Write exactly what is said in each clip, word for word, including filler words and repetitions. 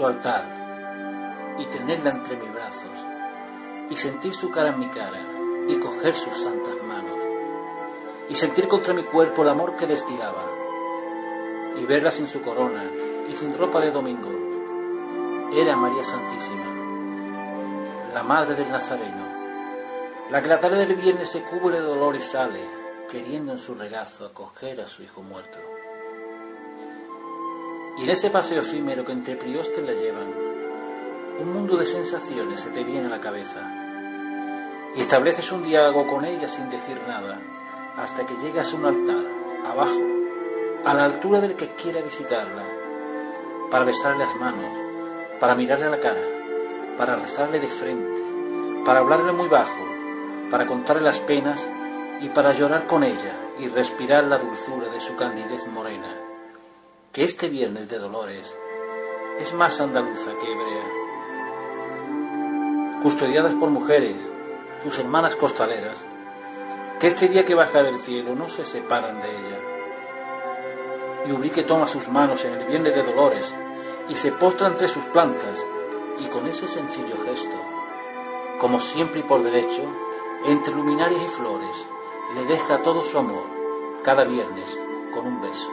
su altar y tenerla entre mis brazos y sentir su cara en mi cara y coger sus santas manos y sentir contra mi cuerpo el amor que destilaba y verla sin su corona y sin ropa de domingo. Era María Santísima, la madre del Nazareno, la que la tarde del viernes se cubre de dolor y sale queriendo en su regazo acoger a su hijo muerto. Y en ese paseo efímero que entre priostes la llevan, un mundo de sensaciones se te viene a la cabeza y estableces un diálogo con ella sin decir nada hasta que llegas a un altar, abajo, a la altura del que quiera visitarla, para besarle las manos, para mirarle a la cara, para rezarle de frente, para hablarle muy bajo, para contarle las penas y para llorar con ella y respirar la dulzura de su candidez morena, que este viernes de Dolores es más andaluza que hebrea. Custodiadas por mujeres, sus hermanas costaleras, que este día que baja del cielo no se separan de ella. Y Ubrique toma sus manos en el viernes de Dolores y se postra entre sus plantas y con ese sencillo gesto, como siempre y por derecho, entre luminarias y flores, le deja todo su amor, cada viernes, con un beso.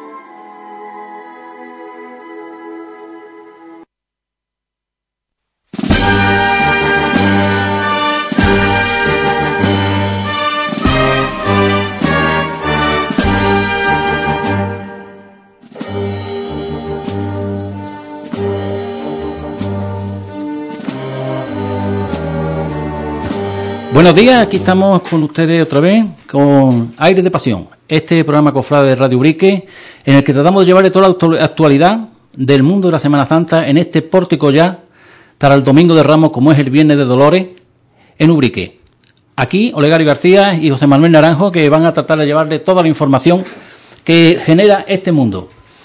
Buenos días, aquí estamos con ustedes otra vez con Aires de Pasión, este programa cofrade de Radio Ubrique, en el que tratamos de llevarle toda la actualidad del mundo de la Semana Santa en este pórtico ya para el Domingo de Ramos, como es el Viernes de Dolores en Ubrique. Aquí Olegario García y José Manuel Naranjo, que van a tratar de llevarle toda la información que genera este mundo.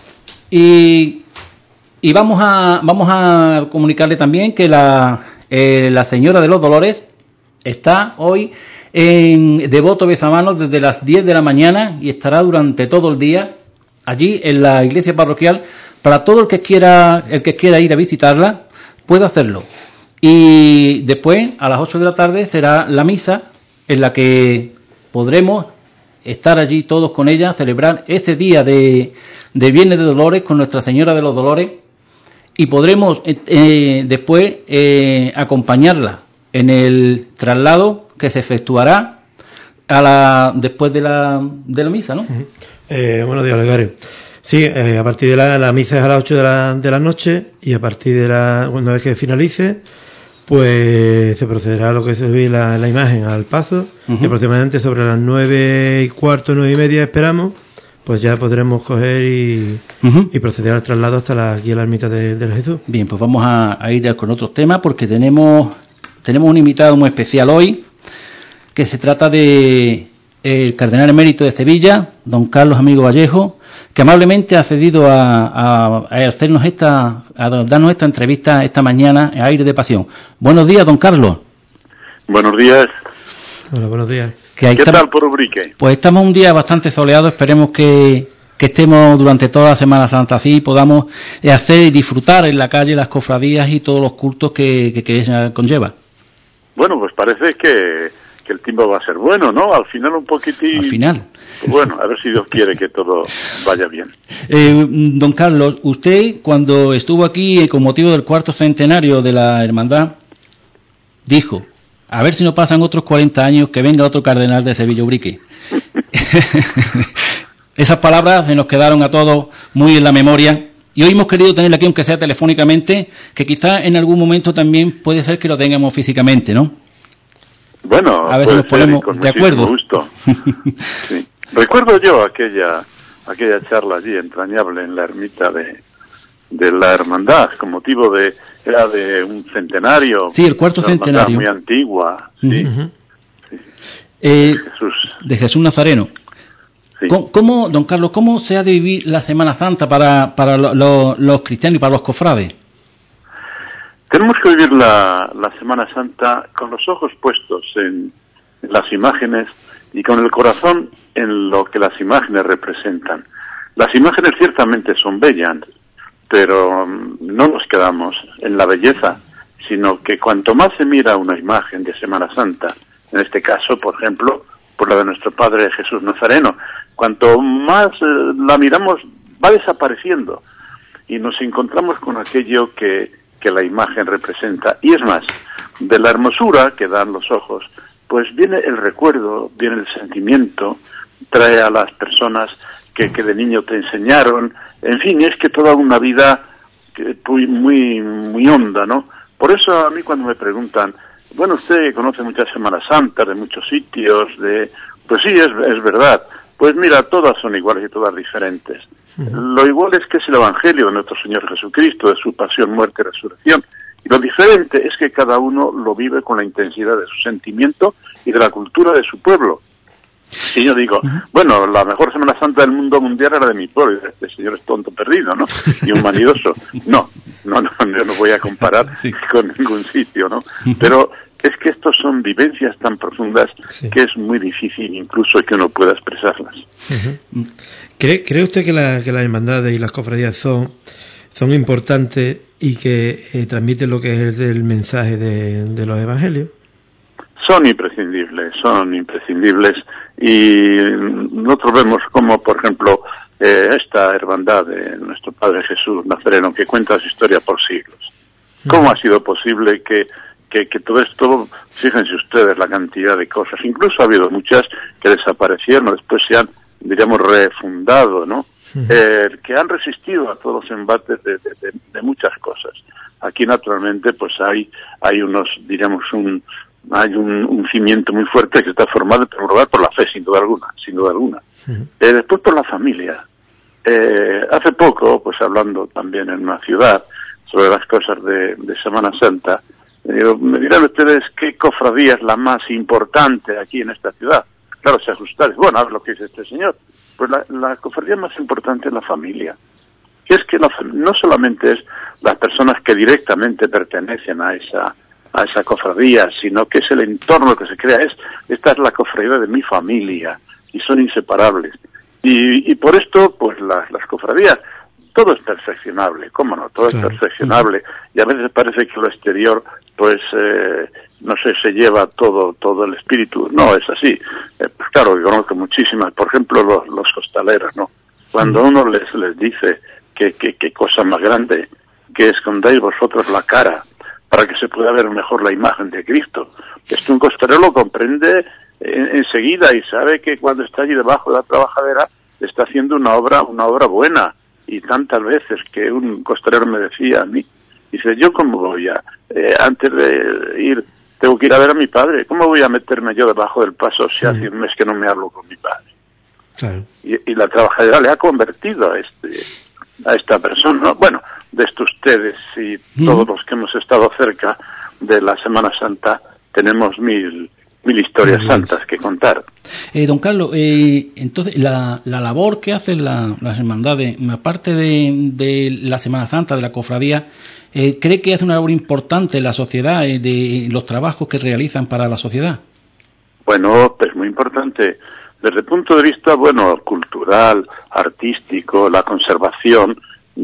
Y, y vamos a vamos a comunicarle también que la, eh, la Señora de los Dolores está hoy en Devoto Bezamanos desde las diez de la mañana y estará durante todo el día allí en la iglesia parroquial para todo el que quiera el que quiera ir a visitarla puede hacerlo. Y después a las ocho de la tarde será la misa en la que podremos estar allí todos con ella, celebrar ese día de, de Viernes de Dolores con Nuestra Señora de los Dolores y podremos eh, eh, después eh, acompañarla en el traslado que se efectuará a la después de la de la misa, ¿no? Eh, buenos días, Olegario. Sí, eh, a partir de la, la misa es a las ocho de la, de la noche y a partir de la, una vez que finalice, pues se procederá a lo que es subir la, la imagen al paso, uh-huh. Y aproximadamente sobre las nueve y cuarto, nueve y media esperamos, pues ya podremos coger y, uh-huh. y proceder al traslado hasta la, aquí a la ermita de, de Jesús. Bien, pues vamos a, a ir con otros temas porque tenemos Tenemos un invitado muy especial hoy, que se trata de el cardenal emérito de Sevilla, don Carlos Amigo Vallejo, que amablemente ha cedido a, a, a hacernos esta, a darnos esta entrevista esta mañana en Aire de Pasión. Buenos días, don Carlos. Buenos días. Hola, buenos días. ¿Qué está, tal por Ubrique? Pues estamos un día bastante soleado, esperemos que, que estemos durante toda la Semana Santa así y podamos hacer y disfrutar en la calle las cofradías y todos los cultos que, que, que ella conlleva. Bueno, pues parece que, que el tiempo va a ser bueno, ¿no? Al final un poquitín... Al final. Bueno, a ver si Dios quiere que todo vaya bien. Eh, don Carlos, usted cuando estuvo aquí con motivo del cuarto centenario de la hermandad, dijo, a ver si no pasan otros cuarenta años que venga otro cardenal de Sevilla Ubrique. Esas palabras se nos quedaron a todos muy en la memoria. Y hoy hemos querido tenerle aquí, aunque sea telefónicamente, que quizá en algún momento también puede ser que lo tengamos físicamente, ¿no? Bueno, a ver si nos ponemos de acuerdo. Gusto. Sí. Recuerdo yo aquella aquella charla allí entrañable en la ermita de, de la hermandad, con motivo de era de un centenario. Sí, el cuarto centenario. Muy antigua, sí. Uh-huh. Sí. Eh, Jesús. De Jesús Nazareno. Sí. ¿Cómo, ¿Cómo, don Carlos, cómo se ha de vivir la Semana Santa para, para lo, lo, los cristianos y para los cofrades? Tenemos que vivir la, la Semana Santa con los ojos puestos en, en las imágenes y con el corazón en lo que las imágenes representan. Las imágenes ciertamente son bellas, pero um, no nos quedamos en la belleza, sino que cuanto más se mira una imagen de Semana Santa, en este caso, por ejemplo, por la de nuestro Padre Jesús Nazareno, cuanto más eh, la miramos, va desapareciendo y nos encontramos con aquello que, que la imagen representa. Y es más, de la hermosura que dan los ojos, pues viene el recuerdo, viene el sentimiento, trae a las personas que, que de niño te enseñaron, en fin, es que toda una vida muy, muy, muy honda, ¿no? Por eso a mí cuando me preguntan, bueno, usted conoce muchas Semanas Santas de muchos sitios, de, pues sí, es, es verdad. Pues mira, todas son iguales y todas diferentes. Uh-huh. Lo igual es que es el Evangelio de nuestro Señor Jesucristo, de su pasión, muerte y resurrección. Y lo diferente es que cada uno lo vive con la intensidad de su sentimiento y de la cultura de su pueblo. Si yo digo, uh-huh. bueno, la mejor Semana Santa del mundo mundial era de mi pueblo, y este señor es tonto perdido, ¿no? Y un vanidoso. No, no, no, yo no voy a comparar sí. con ningún sitio, ¿no? Uh-huh. Pero es que estos son vivencias tan profundas sí. que es muy difícil incluso que uno pueda expresarlas. Uh-huh. ¿Cree, ¿Cree usted que, la, que las hermandades y las cofradías son, son importantes y que eh, transmiten lo que es el, el mensaje de, de los evangelios? Son imprescindibles, son imprescindibles y nosotros vemos como, por ejemplo, eh, esta hermandad de nuestro Padre Jesús Nazareno, que cuenta su historia por siglos. ¿Cómo uh-huh. ha sido posible que Que, que todo esto, fíjense ustedes la cantidad de cosas, incluso ha habido muchas que desaparecieron, después se han, diríamos, refundado, ¿no? Uh-huh. Eh, que han resistido a todos los embates de, de, de, de muchas cosas. Aquí, naturalmente, pues hay hay unos, diríamos, un hay un, un cimiento muy fuerte que está formado en primer lugar por la fe, sin duda alguna, sin duda alguna. Uh-huh. Eh, después por la familia. Eh, hace poco, pues hablando también en una ciudad sobre las cosas de, de Semana Santa, Eh, me dirán ustedes qué cofradía es la más importante aquí en esta ciudad. Claro, se ajustará. Bueno, a ver lo que dice este señor. Pues la, la cofradía más importante es la familia. Y es que la, no solamente es las personas que directamente pertenecen a esa a esa cofradía, sino que es el entorno que se crea. Es esta es la cofradía de mi familia y son inseparables. Y, y por esto, pues las, las cofradías, todo es perfeccionable, ¿cómo no? Todo claro. es perfeccionable. Y a veces parece que lo exterior, pues, eh, no sé, se lleva todo todo el espíritu. No, es así. Eh, pues claro, yo conozco muchísimas, por ejemplo, los, los costaleros, ¿no? Cuando uno les les dice que, que, que cosa más grande, que escondáis vosotros la cara para que se pueda ver mejor la imagen de Cristo. Esto un costalero lo comprende en, enseguida y sabe que cuando está allí debajo de la trabajadera está haciendo una obra, una obra buena. Y tantas veces que un costalero me decía a mí, dice, yo cómo voy a, eh, antes de ir, tengo que ir a ver a mi padre, ¿cómo voy a meterme yo debajo del paso si sí. hace un mes que no me hablo con mi padre? Claro. Y, y la trabajadora le ha convertido a este a esta persona, ¿no? Bueno, de esto ustedes y mm. todos los que hemos estado cerca de la Semana Santa tenemos mil... mil historias Muy santas bien. que contar. Eh, don Carlos, eh, entonces la, la labor que hacen la, las hermandades, aparte de, de la Semana Santa, de la cofradía, eh, ¿cree que hace una labor importante en la sociedad, eh, de los trabajos que realizan para la sociedad? Bueno, pues muy importante. Desde el punto de vista, bueno, cultural, artístico, la conservación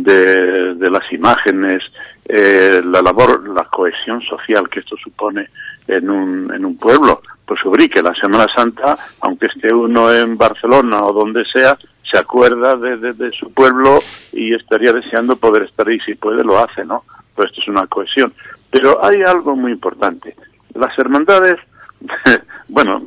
de, de las imágenes, eh, la labor, la cohesión social que esto supone en un, en un pueblo. Pues Ubrique, la Semana Santa, aunque esté uno en Barcelona o donde sea, se acuerda de, de, de su pueblo y estaría deseando poder estar ahí. Si puede, lo hace, ¿no? Pues esto es una cohesión. Pero hay algo muy importante. Las hermandades, bueno,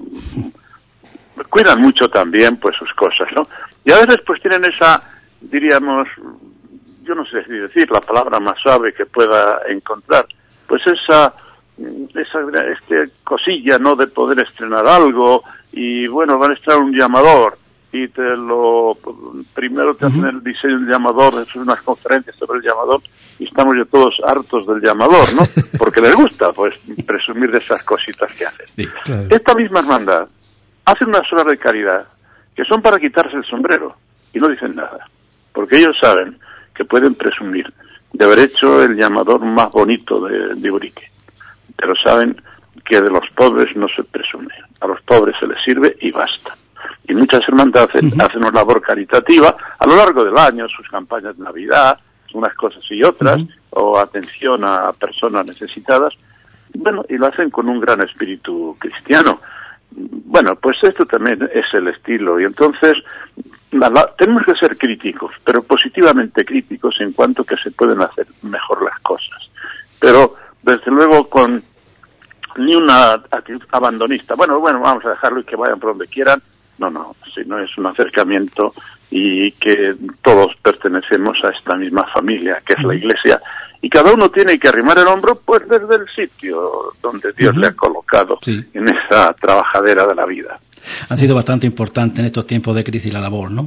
cuidan mucho también, pues, sus cosas, ¿no? Y a veces, pues, tienen esa, diríamos, yo no sé si decir la palabra más suave que pueda encontrar, pues esa... esa este cosilla, ¿no?, de poder estrenar algo y bueno, van a estrenar un llamador y te lo primero te hacen uh-huh. el diseño del llamador, hacen unas conferencias sobre el llamador y estamos ya todos hartos del llamador, ¿no? Porque les gusta, pues, presumir de esas cositas que hacen. Sí, claro. Esta misma hermandad hace unas obras de caridad que son para quitarse el sombrero y no dicen nada, porque ellos saben que pueden presumir de haber hecho el llamador más bonito de, de Ubrique. Pero saben que de los pobres no se presume. A los pobres se les sirve y basta. Y muchas hermandades uh-huh. hacen una labor caritativa a lo largo del año, sus campañas de Navidad, unas cosas y otras, uh-huh. o atención a personas necesitadas, bueno, y lo hacen con un gran espíritu cristiano. Bueno, pues esto también es el estilo, y entonces la, la, tenemos que ser críticos, pero positivamente críticos en cuanto que se pueden hacer mejor las cosas. Pero, desde luego, con ni una actitud abandonista. Bueno, bueno, vamos a dejarlo y que vayan por donde quieran. No, no, sino es un acercamiento y que todos pertenecemos a esta misma familia, que es la Iglesia, y cada uno tiene que arrimar el hombro pues desde el sitio donde Dios uh-huh. le ha colocado sí. en esa trabajadera de la vida. Ha sido bastante importante en estos tiempos de crisis la labor, ¿no?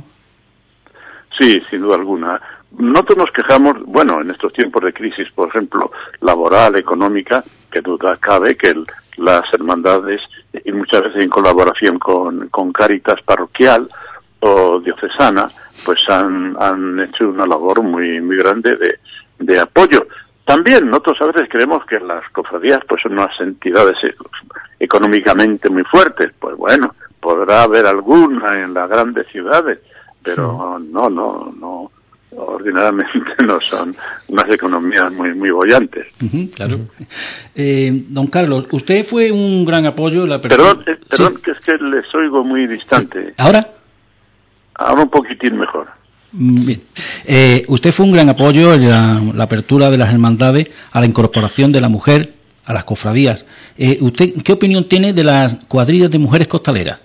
Sí, sin duda alguna. Nosotros nos quejamos, bueno, en estos tiempos de crisis, por ejemplo, laboral, económica, que duda cabe que el, las hermandades, y muchas veces en colaboración con, con Cáritas parroquial o diocesana, pues han, han hecho una labor muy muy grande de, de apoyo. También nosotros a veces creemos que las cofradías pues son unas entidades económicamente muy fuertes. Pues bueno, podrá haber alguna en las grandes ciudades, pero sí. no, no, no. Ordinariamente no son unas economías muy muy bollantes. Uh-huh, claro. Uh-huh. Eh, don Carlos, usted fue un gran apoyo en la persona... Perdón, eh, perdón sí. que es que les oigo muy distante. Sí. ¿Ahora? Ahora un poquitín mejor. Bien. Eh, usted fue un gran apoyo en la, la apertura de las hermandades a la incorporación de la mujer a las cofradías. Eh, ¿Usted qué opinión tiene de las cuadrillas de mujeres costaleras?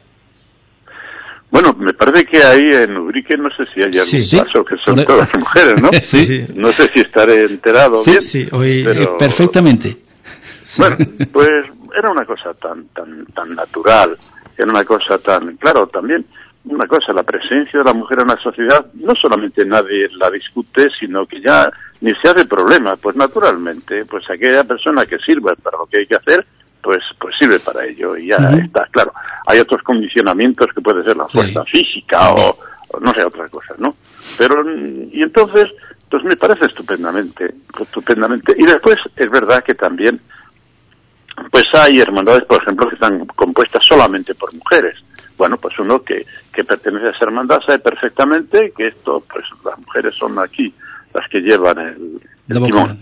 Bueno, me parece que ahí en Ubrique no sé si hay algún sí, caso, que son sí. todas mujeres, ¿no? Sí, sí. No sé si estaré enterado sí, bien. Sí, hoy pero... perfectamente. Bueno, pues era una cosa tan tan tan natural, era una cosa tan... Claro, también una cosa, la presencia de la mujer en la sociedad, no solamente nadie la discute, sino que ya ni se hace problema. Pues naturalmente, pues aquella persona que sirva para lo que hay que hacer, pues pues sirve para ello y ya uh-huh. está, claro. Hay otros condicionamientos que puede ser la fuerza sí. física o, o no sé, otras cosas, ¿no? Pero, y entonces, pues me parece estupendamente, estupendamente. Y después es verdad que también, pues hay hermandades, por ejemplo, que están compuestas solamente por mujeres. Bueno, pues uno que, que pertenece a esa hermandad sabe perfectamente que esto, pues las mujeres son aquí las que llevan el, el timón.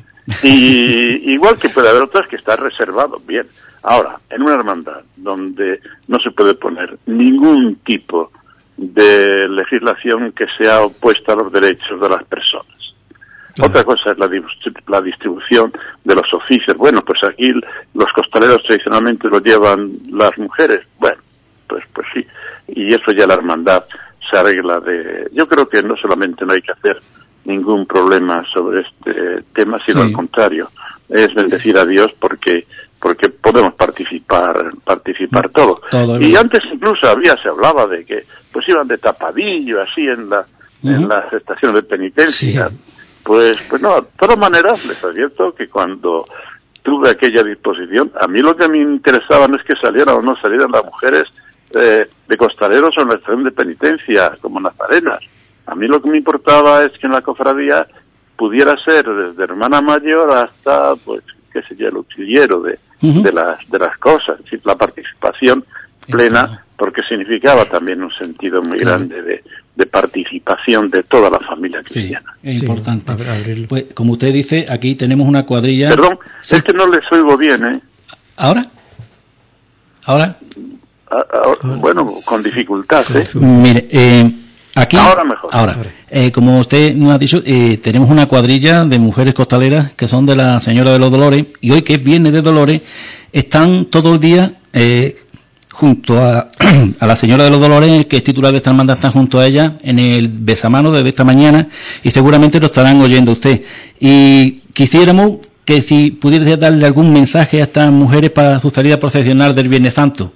Y igual que puede haber otras que están reservadas, bien. Ahora, en una hermandad donde no se puede poner ningún tipo de legislación que sea opuesta a los derechos de las personas. Claro. Otra cosa es la, la distribución de los oficios. Bueno, pues aquí los costaleros tradicionalmente lo llevan las mujeres. Bueno, pues pues sí. Y eso ya la hermandad se arregla de... Yo creo que no solamente no hay que hacer ningún problema sobre este tema, sino sí. al contrario, es bendecir a Dios porque porque podemos participar participar no, todo. todo y antes incluso había se hablaba de que pues iban de tapadillo así en la uh-huh. en las estaciones de penitencia. Sí. Pues pues no, de todas maneras les advierto que cuando tuve aquella disposición, a mí lo que me interesaba no es que salieran o no salieran las mujeres eh, de costaleros o en la estación de penitencia como nazarenas. A mí lo que me importaba es que en la cofradía pudiera ser desde hermana mayor hasta, pues, qué sé yo, el auxiliero de, uh-huh. de las de las cosas, es decir, la participación plena, uh-huh. porque significaba también un sentido muy claro. grande de, de participación de toda la familia cristiana. Sí, es importante. Sí, pues, como usted dice, aquí tenemos una cuadrilla... Perdón, sí. es que no les oigo bien, ¿eh? ¿Ahora? ¿Ahora? A, a, bueno, con dificultad, ¿eh? Mire, eh... Aquí, ahora mejor. Ahora, eh, como usted nos ha dicho, eh, tenemos una cuadrilla de mujeres costaleras que son de la Señora de los Dolores, y hoy que es Viernes de Dolores, están todo el día eh, junto a, a la Señora de los Dolores, que es titular de esta hermandad, están junto a ella en el besamano desde esta mañana, y seguramente lo estarán oyendo usted. Y quisiéramos que si pudiera darle algún mensaje a estas mujeres para su salida procesional del Viernes Santo.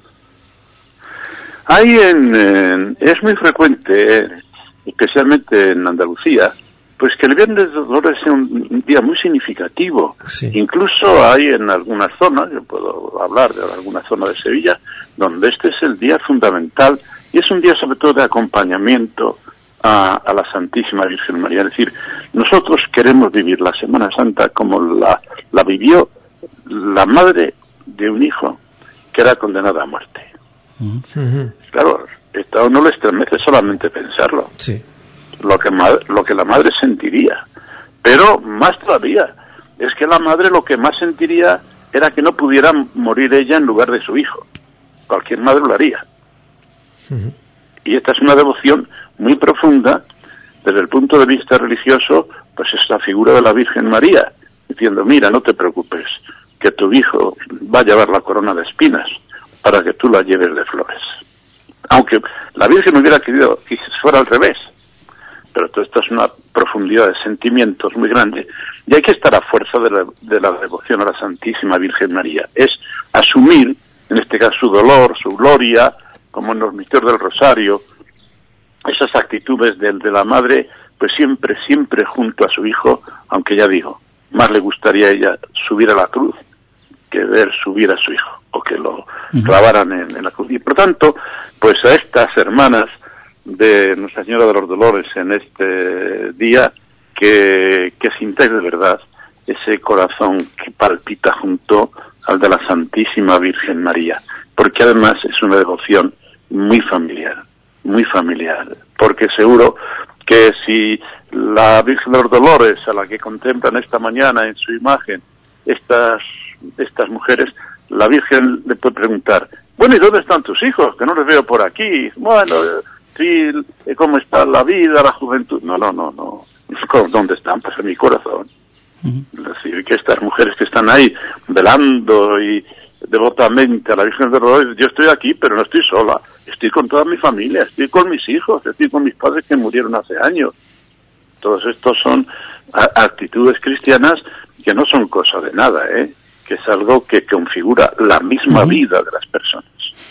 Hay en, en, es muy frecuente, eh, especialmente en Andalucía, pues que el Viernes de Dolores sea un, un día muy significativo. Sí. Incluso hay en algunas zonas, yo puedo hablar de alguna zona de Sevilla, donde este es el día fundamental y es un día sobre todo de acompañamiento a, a la Santísima Virgen María. Es decir, nosotros queremos vivir la Semana Santa como la, la vivió la madre de un hijo que era condenado a muerte. Uh-huh. Claro, esto no le estremece solamente pensarlo. Sí. Lo que lo que la madre sentiría, Pero más todavía, es que la madre lo que más sentiría era que no pudiera morir ella en lugar de su hijo. Cualquier madre lo haría. Uh-huh. Y esta es una devoción muy profunda desde el punto de vista religioso, pues es la figura de la Virgen María, diciendo, mira, no te preocupes, que tu hijo va a llevar la corona de espinas para que tú la lleves de flores. Aunque la Virgen hubiera querido que fuera al revés, pero todo esto es una profundidad de sentimientos muy grande, y hay que estar a fuerza de la, de la devoción a la Santísima Virgen María. Es asumir, en este caso, su dolor, su gloria, como en los misterios del Rosario, esas actitudes de, de la madre, pues siempre, siempre junto a su hijo, aunque ya digo, más le gustaría a ella subir a la cruz que ver subir a su hijo, o que lo clavaran en, en la cruz. Y por tanto, pues a estas hermanas de Nuestra Señora de los Dolores en este día, que, que sintáis de verdad ese corazón que palpita junto al de la Santísima Virgen María, porque además es una devoción muy familiar, muy familiar, porque seguro que si la Virgen de los Dolores, a la que contemplan esta mañana en su imagen estas, estas mujeres, la Virgen le puede preguntar, bueno, ¿y dónde están tus hijos? Que no los veo por aquí. Bueno, sí, ¿cómo está la vida, la juventud? No, no, no, no. ¿Dónde están? Pues en mi corazón. Uh-huh. Es decir, que estas mujeres que están ahí velando y devotamente a la Virgen de los Dolores, yo estoy aquí, pero no estoy sola. Estoy con toda mi familia, estoy con mis hijos, estoy con mis padres que murieron hace años. Todos estos son a- actitudes cristianas que no son cosa de nada, ¿eh? Que es algo que configura la misma uh-huh. vida de las personas.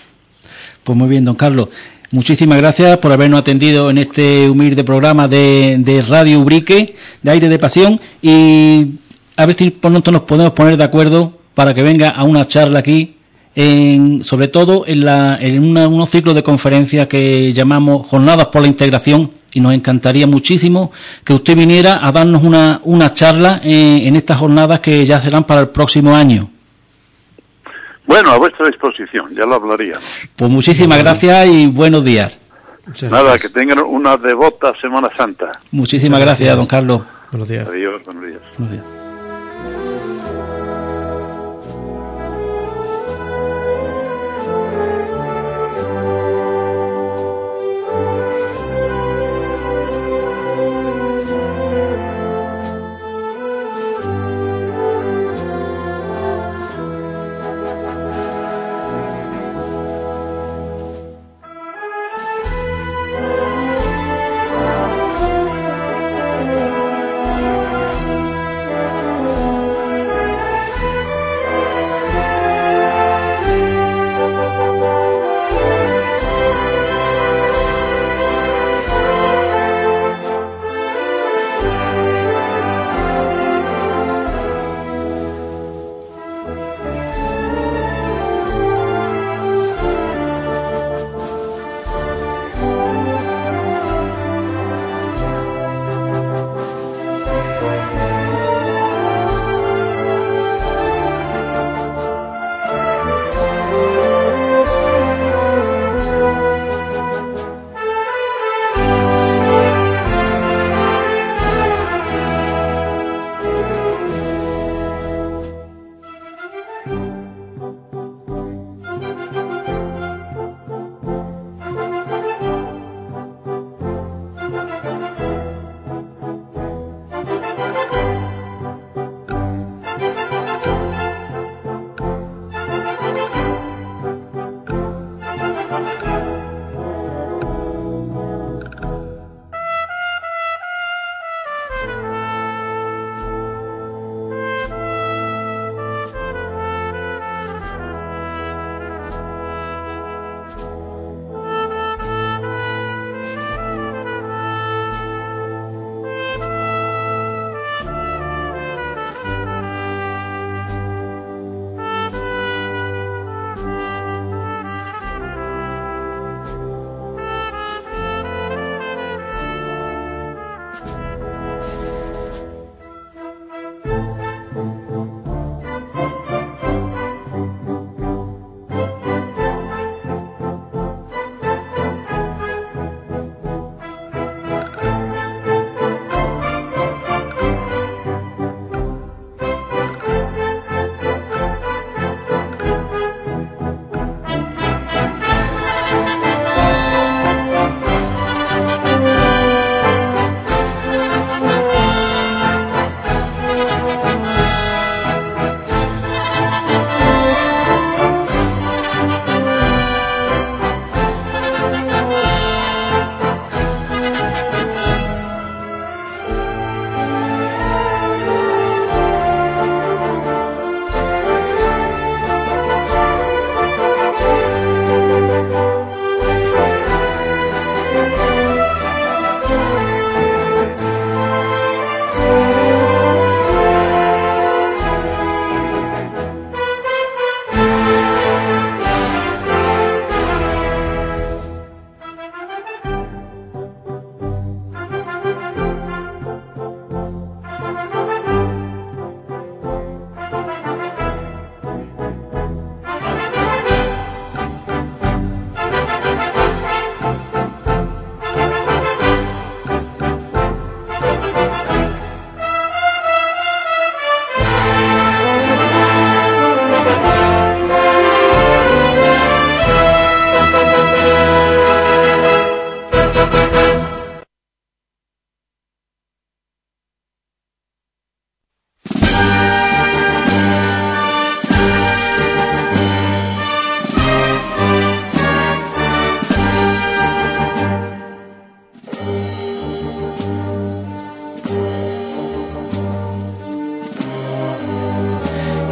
Pues muy bien, don Carlos. Muchísimas gracias por habernos atendido en este humilde programa de, de Radio Ubrique, de Aire de Pasión, y a ver si pronto nos podemos poner de acuerdo para que venga a una charla aquí, en, sobre todo en, la, en una, unos ciclos de conferencias que llamamos Jornadas por la Integración, y nos encantaría muchísimo que usted viniera a darnos una, una charla en, en estas jornadas que ya serán para el próximo año. Bueno, a vuestra disposición, ya lo hablaríamos. Pues muchísimas gracias y buenos días. Muchas Nada, gracias. que tengan una devota Semana Santa. Muchísimas gracias, gracias, don Carlos. Buenos días. Adiós, buenos días. Buenos días.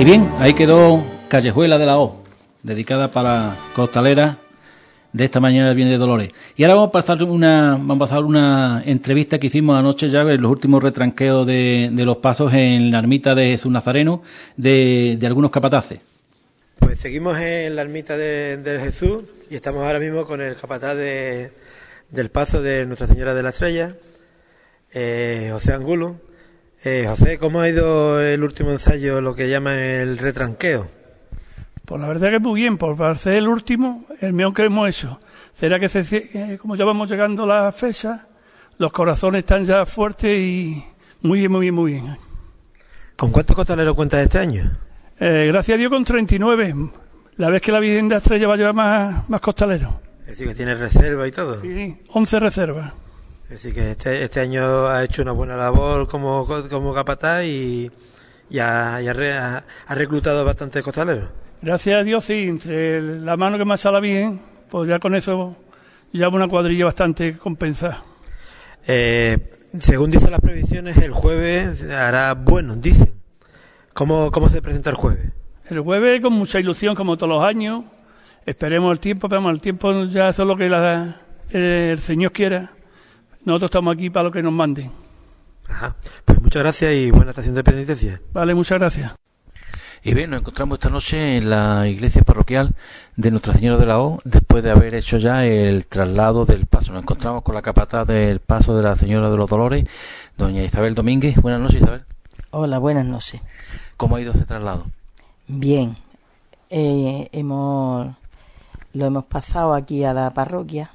Y bien, ahí quedó Callejuela de la O, dedicada para costalera de esta mañana del Viernes de Dolores. Y ahora vamos a pasar una vamos a pasar una entrevista que hicimos anoche ya en los últimos retranqueos de, de los pasos en la ermita de Jesús Nazareno de, de algunos capataces. Pues seguimos en la ermita de, del Jesús y estamos ahora mismo con el capataz de, del paso de Nuestra Señora de la Estrella, eh, José Angulo. Eh, José, ¿cómo ha ido el último ensayo, lo que llaman el retranqueo? Pues la verdad que muy bien, por hacer el último, el mejor que hemos hecho. Será que, se, eh, como ya vamos llegando a la fecha, los corazones están ya fuertes y muy bien, muy bien, muy bien. ¿Con cuántos costaleros cuentas este año? Eh, gracias a Dios con treinta y nueve. La vez que la Virgen de la Estrella va a llevar más, más costaleros. Es decir, que tiene reserva y todo. Sí, once reservas. Es decir, que este, este año ha hecho una buena labor como, como capataz y, y, ha, y ha, re, ha, ha reclutado bastantes costaleros. Gracias a Dios, sí, entre la mano que me ha echado la Virgen, pues ya con eso ya una cuadrilla bastante compensada. Eh, según dicen las previsiones, el jueves hará bueno, dicen. ¿Cómo, cómo se presenta el jueves? El jueves con mucha ilusión, como todos los años. Esperemos el tiempo, pero el tiempo ya eso es lo que la, el Señor quiera. Nosotros estamos aquí para lo que nos manden. Ajá. Pues muchas gracias y buena estación de penitencia. Vale, muchas gracias. Y bien, nos encontramos esta noche en la iglesia parroquial de Nuestra Señora de la O, después de haber hecho ya el traslado del paso. Nos encontramos con la capataz del paso de la Señora de los Dolores, doña Isabel Domínguez. Buenas noches, Isabel. Hola, buenas noches. ¿Cómo ha ido ese traslado? Bien, eh, hemos lo hemos pasado aquí a la parroquia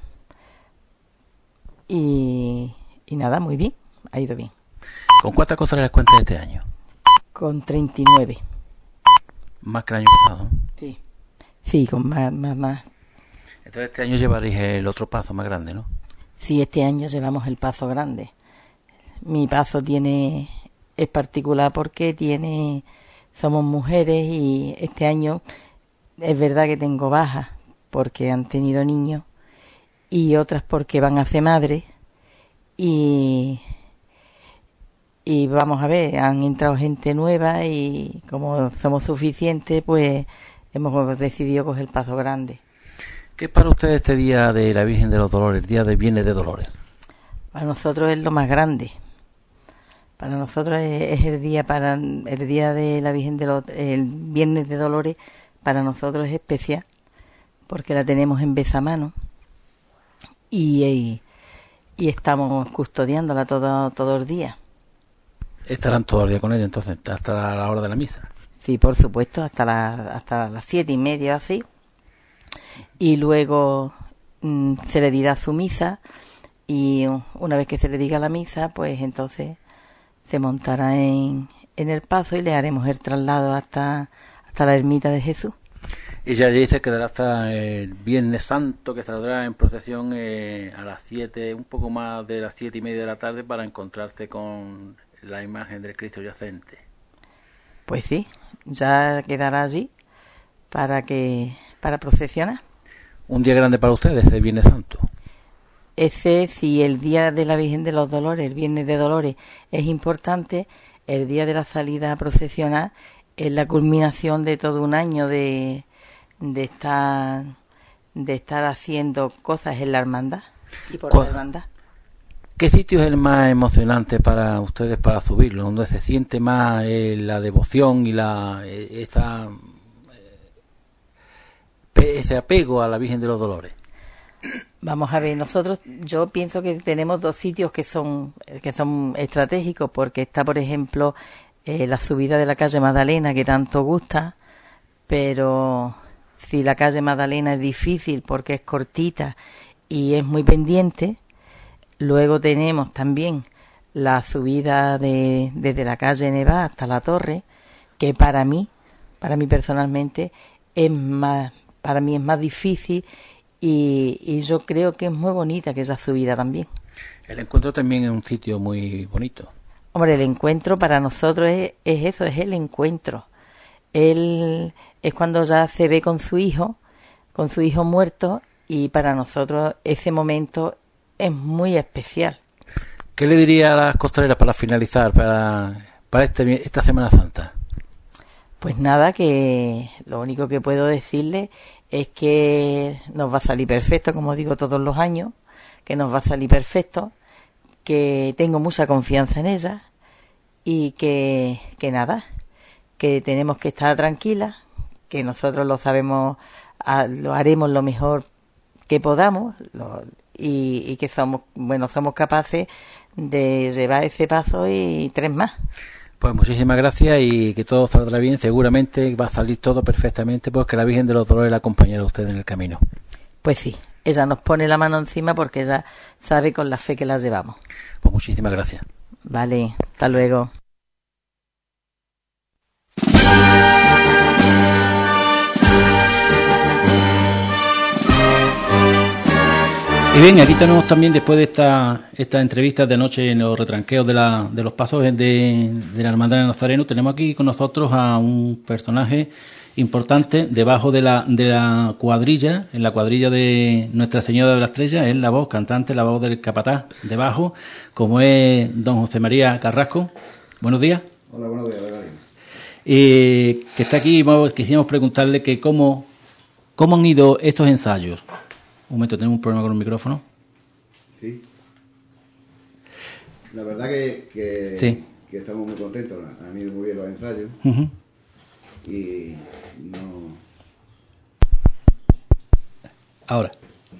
y, y nada, muy bien, ha ido bien. ¿Con cuántas costaleras cuentas este año? Con treinta y nueve. Más que el año pasado. Sí, sí, con más, más, más. Entonces este año llevaréis el otro paso más grande, ¿no? Sí, este año llevamos el paso grande. Mi paso tiene es particular porque tiene somos mujeres y este año es verdad que tengo bajas porque han tenido niños y otras porque van a ser madres y y vamos a ver, han entrado gente nueva y como somos suficientes pues hemos decidido coger el paso grande. ¿Qué es para ustedes este día de la Virgen de los Dolores, el día de Viernes de Dolores? Para nosotros es lo más grande. Para nosotros es, es el día para el día de la Virgen de los el Viernes de Dolores para nosotros es especial porque la tenemos en besamano y, y y estamos custodiándola todo todo el día. Estarán todo el día con ella entonces hasta la hora de la misa. Sí, por supuesto, hasta la, hasta las siete y media así. Y luego mmm, se le dirá su misa y una vez que se le diga la misa, pues entonces se montará en, en el paso y le haremos el traslado hasta, hasta la ermita de Jesús. Y ya allí se quedará hasta el Viernes Santo, que saldrá en procesión eh, a las siete, un poco más de las siete y media de la tarde para encontrarse con la imagen del Cristo yacente. Pues sí, ya quedará allí para que para procesionar. Un día grande para ustedes, el Viernes Santo. Ese, si el día de la Virgen de los Dolores, el Viernes de Dolores, es importante, el día de la salida a procesionar es la culminación de todo un año de, de estar de estar haciendo cosas en la hermandad y por la hermandad. ¿Qué sitio es el más emocionante para ustedes para subirlo? Donde se siente más eh, la devoción y la eh, esa, eh, ese apego a la Virgen de los Dolores. Vamos a ver, nosotros, yo pienso que tenemos dos sitios que son que son estratégicos, porque está, por ejemplo, eh, la subida de la calle Magdalena, que tanto gusta, pero si la calle Magdalena es difícil porque es cortita y es muy pendiente. Luego tenemos también la subida de desde la calle Nevá hasta la torre, que para mí, para mí personalmente, es más, para mí es más difícil y, y yo creo que es muy bonita aquella subida también. El encuentro también es un sitio muy bonito. Hombre, el encuentro para nosotros es, es eso, es el encuentro. Él es cuando ya se ve con su hijo, con su hijo muerto, y para nosotros ese momento es muy especial. ¿Qué le diría a las costaleras para finalizar, para, para este, esta Semana Santa? Pues nada, que lo único que puedo decirle es que nos va a salir perfecto, como digo todos los años, que nos va a salir perfecto, que tengo mucha confianza en ella y que, que nada, que tenemos que estar tranquilas, que nosotros lo sabemos, lo haremos lo mejor que podamos lo, y, y que somos, bueno, somos capaces de llevar ese paso y tres más. Pues muchísimas gracias y que todo saldrá bien. Seguramente va a salir todo perfectamente porque la Virgen de los Dolores la acompañará a usted en el camino. Pues sí, ella nos pone la mano encima porque ella sabe con la fe que la llevamos. Pues muchísimas gracias. Vale, hasta luego. Y bien, aquí tenemos también, después de esta, esta entrevista de noche en los retranqueos de, la, de los pasos de, de la Hermandad de Nazareno, tenemos aquí con nosotros a un personaje importante debajo de la, de la cuadrilla, en la cuadrilla de Nuestra Señora de la Estrella, es la voz cantante, la voz del capataz debajo, como es don José María Carrasco. Buenos días. Hola, buenos días. Buenos días. Eh, que está aquí, quisimos preguntarle que cómo, cómo han ido estos ensayos. Un momento, tenemos un problema con el micrófono. Sí. La verdad que, que, sí. que estamos muy contentos. Han ido muy bien los ensayos. Uh-huh. Y no... Ahora.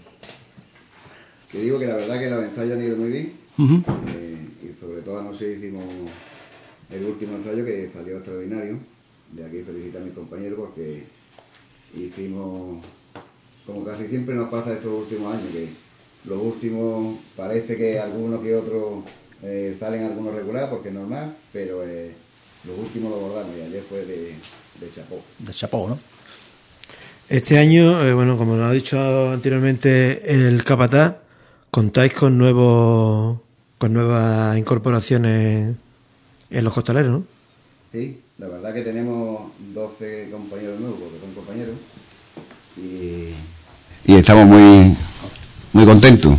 Que digo que la verdad que los ensayos han ido muy bien. Uh-huh. Eh, y sobre todo anoche hicimos el último ensayo que salió extraordinario. De aquí felicitar a mis compañeros porque hicimos... Como casi siempre nos pasa estos últimos años, que los últimos parece que algunos que otros eh, salen algunos regular porque es normal, pero eh, los últimos lo bordamos y ayer fue de, de chapó. De chapó, ¿no? Este año, eh, bueno, como nos ha dicho anteriormente el capataz, contáis con nuevos, con nuevas incorporaciones en los costaleros, ¿no? Sí, la verdad que tenemos doce compañeros nuevos, porque son compañeros, y... y estamos muy muy contentos,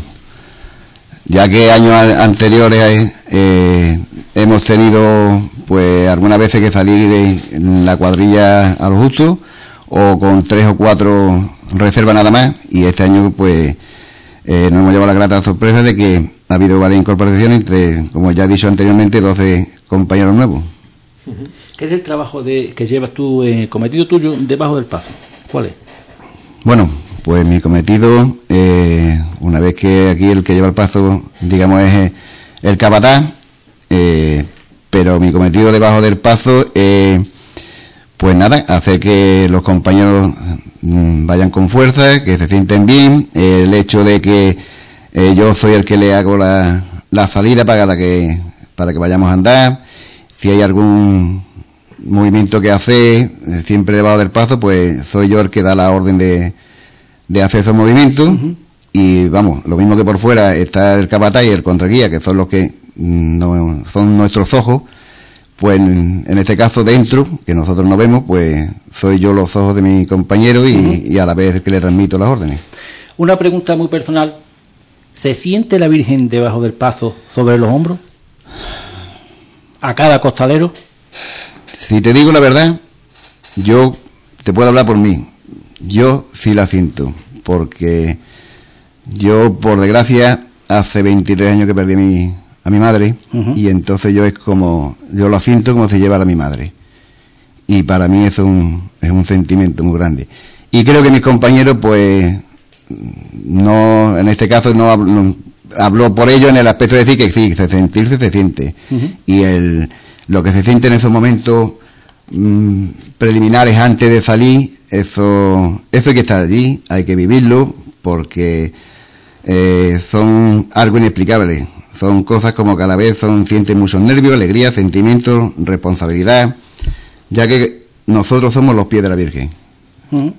ya que años anteriores eh, hemos tenido pues algunas veces que salir en la cuadrilla a lo justo o con tres o cuatro reservas nada más, y este año pues eh, nos hemos llevado la grata sorpresa de que ha habido varias incorporaciones entre, como ya he dicho anteriormente, doce compañeros nuevos. ¿Qué es el trabajo de que llevas tú, eh, cometido tuyo debajo del paso? ¿Cuál es? Bueno, pues mi cometido, eh, una vez que aquí el que lleva el paso, digamos, es el capataz, eh, pero mi cometido debajo del paso, eh, pues nada, hacer que los compañeros mm, vayan con fuerza, que se sienten bien, eh, el hecho de que eh, yo soy el que le hago la, la salida para que, para que vayamos a andar, si hay algún movimiento que hacer, siempre debajo del paso, pues soy yo el que da la orden de, de hacer esos movimientos. Uh-huh. Y vamos, lo mismo que por fuera está el capataz y el contraguía, que son los que no, son nuestros ojos, pues en, en este caso dentro, que nosotros no vemos, pues soy yo los ojos de mi compañero y, uh-huh. y a la vez el que le transmito las órdenes. Una pregunta muy personal, ¿se siente la Virgen debajo del paso sobre los hombros? ¿A cada costalero? Si te digo la verdad, yo te puedo hablar por mí. Yo sí la siento, porque yo, por desgracia, hace veintitrés años que perdí a mi, a mi madre, uh-huh. y entonces yo es como, yo lo siento como si llevara a mi madre. Y para mí eso es un, es un sentimiento muy grande. Y creo que mis compañeros, pues, no, en este caso no hablo, no, hablo por ello en el aspecto de decir que sí, se sentirse se siente. Uh-huh. Y el... lo que se siente en esos momentos mmm, preliminares antes de salir, eso eso hay que estar allí, hay que vivirlo, porque eh, son algo inexplicable. Son cosas como que a la vez son, sienten muchos nervios, alegría, sentimientos, responsabilidad, ya que nosotros somos los pies de la Virgen. Uh-huh.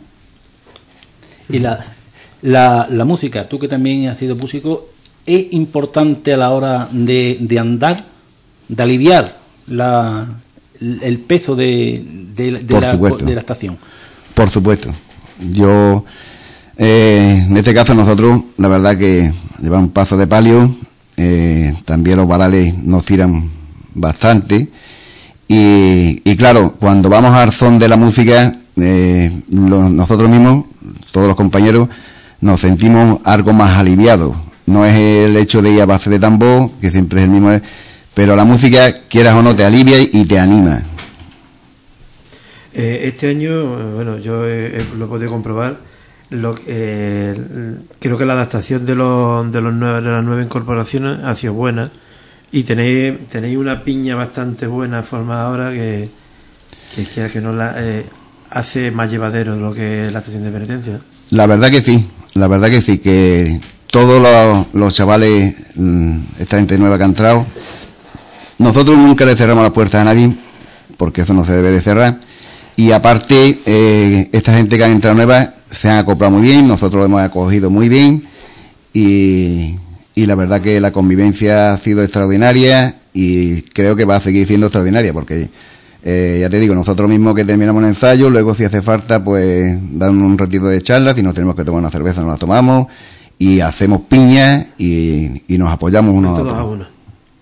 Y la, la, la música, tú que también has sido músico, ¿es importante a la hora de, de andar, de aliviar La, el peso de, de, de, la, de la estación? Por supuesto. Yo, eh, en este caso nosotros, la verdad que llevamos un paso de palio, eh, también los varales nos tiran bastante, Y, y claro, cuando vamos al son de la música, eh, lo, nosotros mismos, todos los compañeros, nos sentimos algo más aliviados. No es el hecho de ir a base de tambor, que siempre es el mismo, pero la música, quieras o no, te alivia y te anima. Eh, este año, bueno, yo eh, lo he podido comprobar, lo, eh, creo que la adaptación de, los, de, los nueve, de las nueve incorporaciones ha sido buena, y tenéis tenéis una piña bastante buena formada ahora que que, que, que nos la eh, hace más llevadero lo que es la estación de penitencia. La verdad que sí, la verdad que sí, que todos los, los chavales, esta gente nueva que ha entrado, nosotros nunca le cerramos las puertas a nadie, porque eso no se debe de cerrar, y aparte, eh, esta gente que ha entrado nueva se han acoplado muy bien, nosotros lo hemos acogido muy bien, y, y la verdad que la convivencia ha sido extraordinaria, y creo que va a seguir siendo extraordinaria, porque eh, ya te digo, nosotros mismos que terminamos el ensayo, luego si hace falta, pues dan un ratito de charla, si nos tenemos que tomar una cerveza nos la tomamos, y hacemos piña y, y nos apoyamos unos a otros. A uno.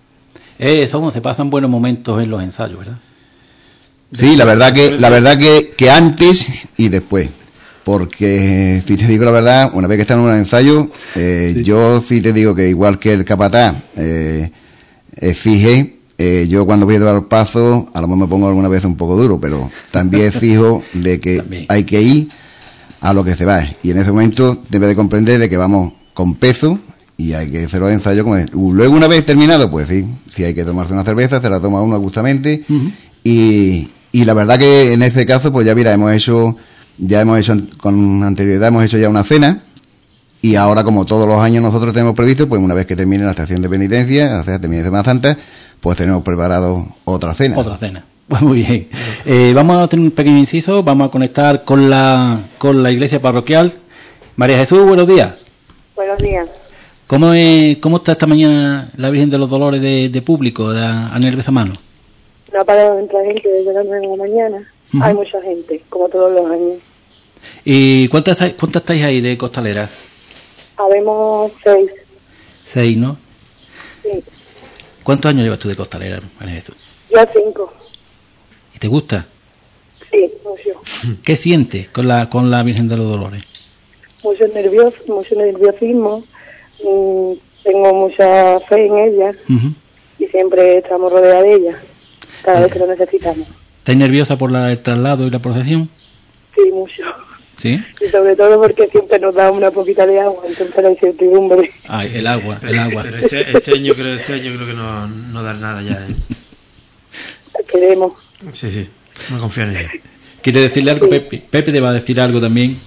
Eh, eso, se pasan buenos momentos en los ensayos, ¿verdad? Sí, la verdad que la verdad que, que antes y después, porque si te digo la verdad, una vez que están en un ensayo, eh, sí. yo sí te digo que igual que el capataz eh, exige, eh, yo cuando voy a dar paso, a lo mejor me pongo alguna vez un poco duro, pero también fijo de que también hay que ir a lo que se va, y en ese momento debe de comprender de que vamos con peso y hay que hacer los ensayos como es. Luego, una vez terminado, pues sí, si hay que tomarse una cerveza, se la toma uno gustamente. Uh-huh. y, y la verdad que en este caso, pues ya mira, hemos hecho, ya hemos hecho con anterioridad, hemos hecho ya una cena, y ahora, como todos los años nosotros tenemos previsto, pues una vez que termine la estación de penitencia, o sea, termine Semana Santa, pues tenemos preparado otra cena. Otra cena. Pues muy bien. Eh, vamos a tener un pequeño inciso, vamos a conectar con la con la iglesia parroquial. María Jesús, buenos días. Buenos días. ¿Cómo, es, cómo está esta mañana la Virgen de los Dolores de, de público, de Anel Bezamano? No ha parado de entrar gente desde las nueve de la mañana. Uh-huh. Hay mucha gente, como todos los años. ¿Y cuántas, cuántas estáis ahí de costaleras? Habemos seis. Seis, ¿no? Sí. ¿Cuántos años llevas tú de costalera, María Jesús? Yo cinco. ¿Y te gusta? Sí, mucho. ¿Qué sientes con la con la Virgen de los Dolores? Mucho nervioso, mucho nerviosismo. Mm, tengo mucha fe en ella. Uh-huh. Y siempre estamos rodeados de ella, cada uh-huh. vez que lo necesitamos. ¿Estás nerviosa por la, el traslado y la procesión? Sí, mucho. ¿Sí? Y sobre todo porque siempre nos da una poquita de agua, entonces la incertidumbre. Ay, el agua, el agua. Pero este, este año creo este año creo que no, no da nada ya, ¿eh? Queremos. Sí, sí, no confío en ella. ¿Quiere decirle algo, sí. Pepe? Pepe te va a decir algo también.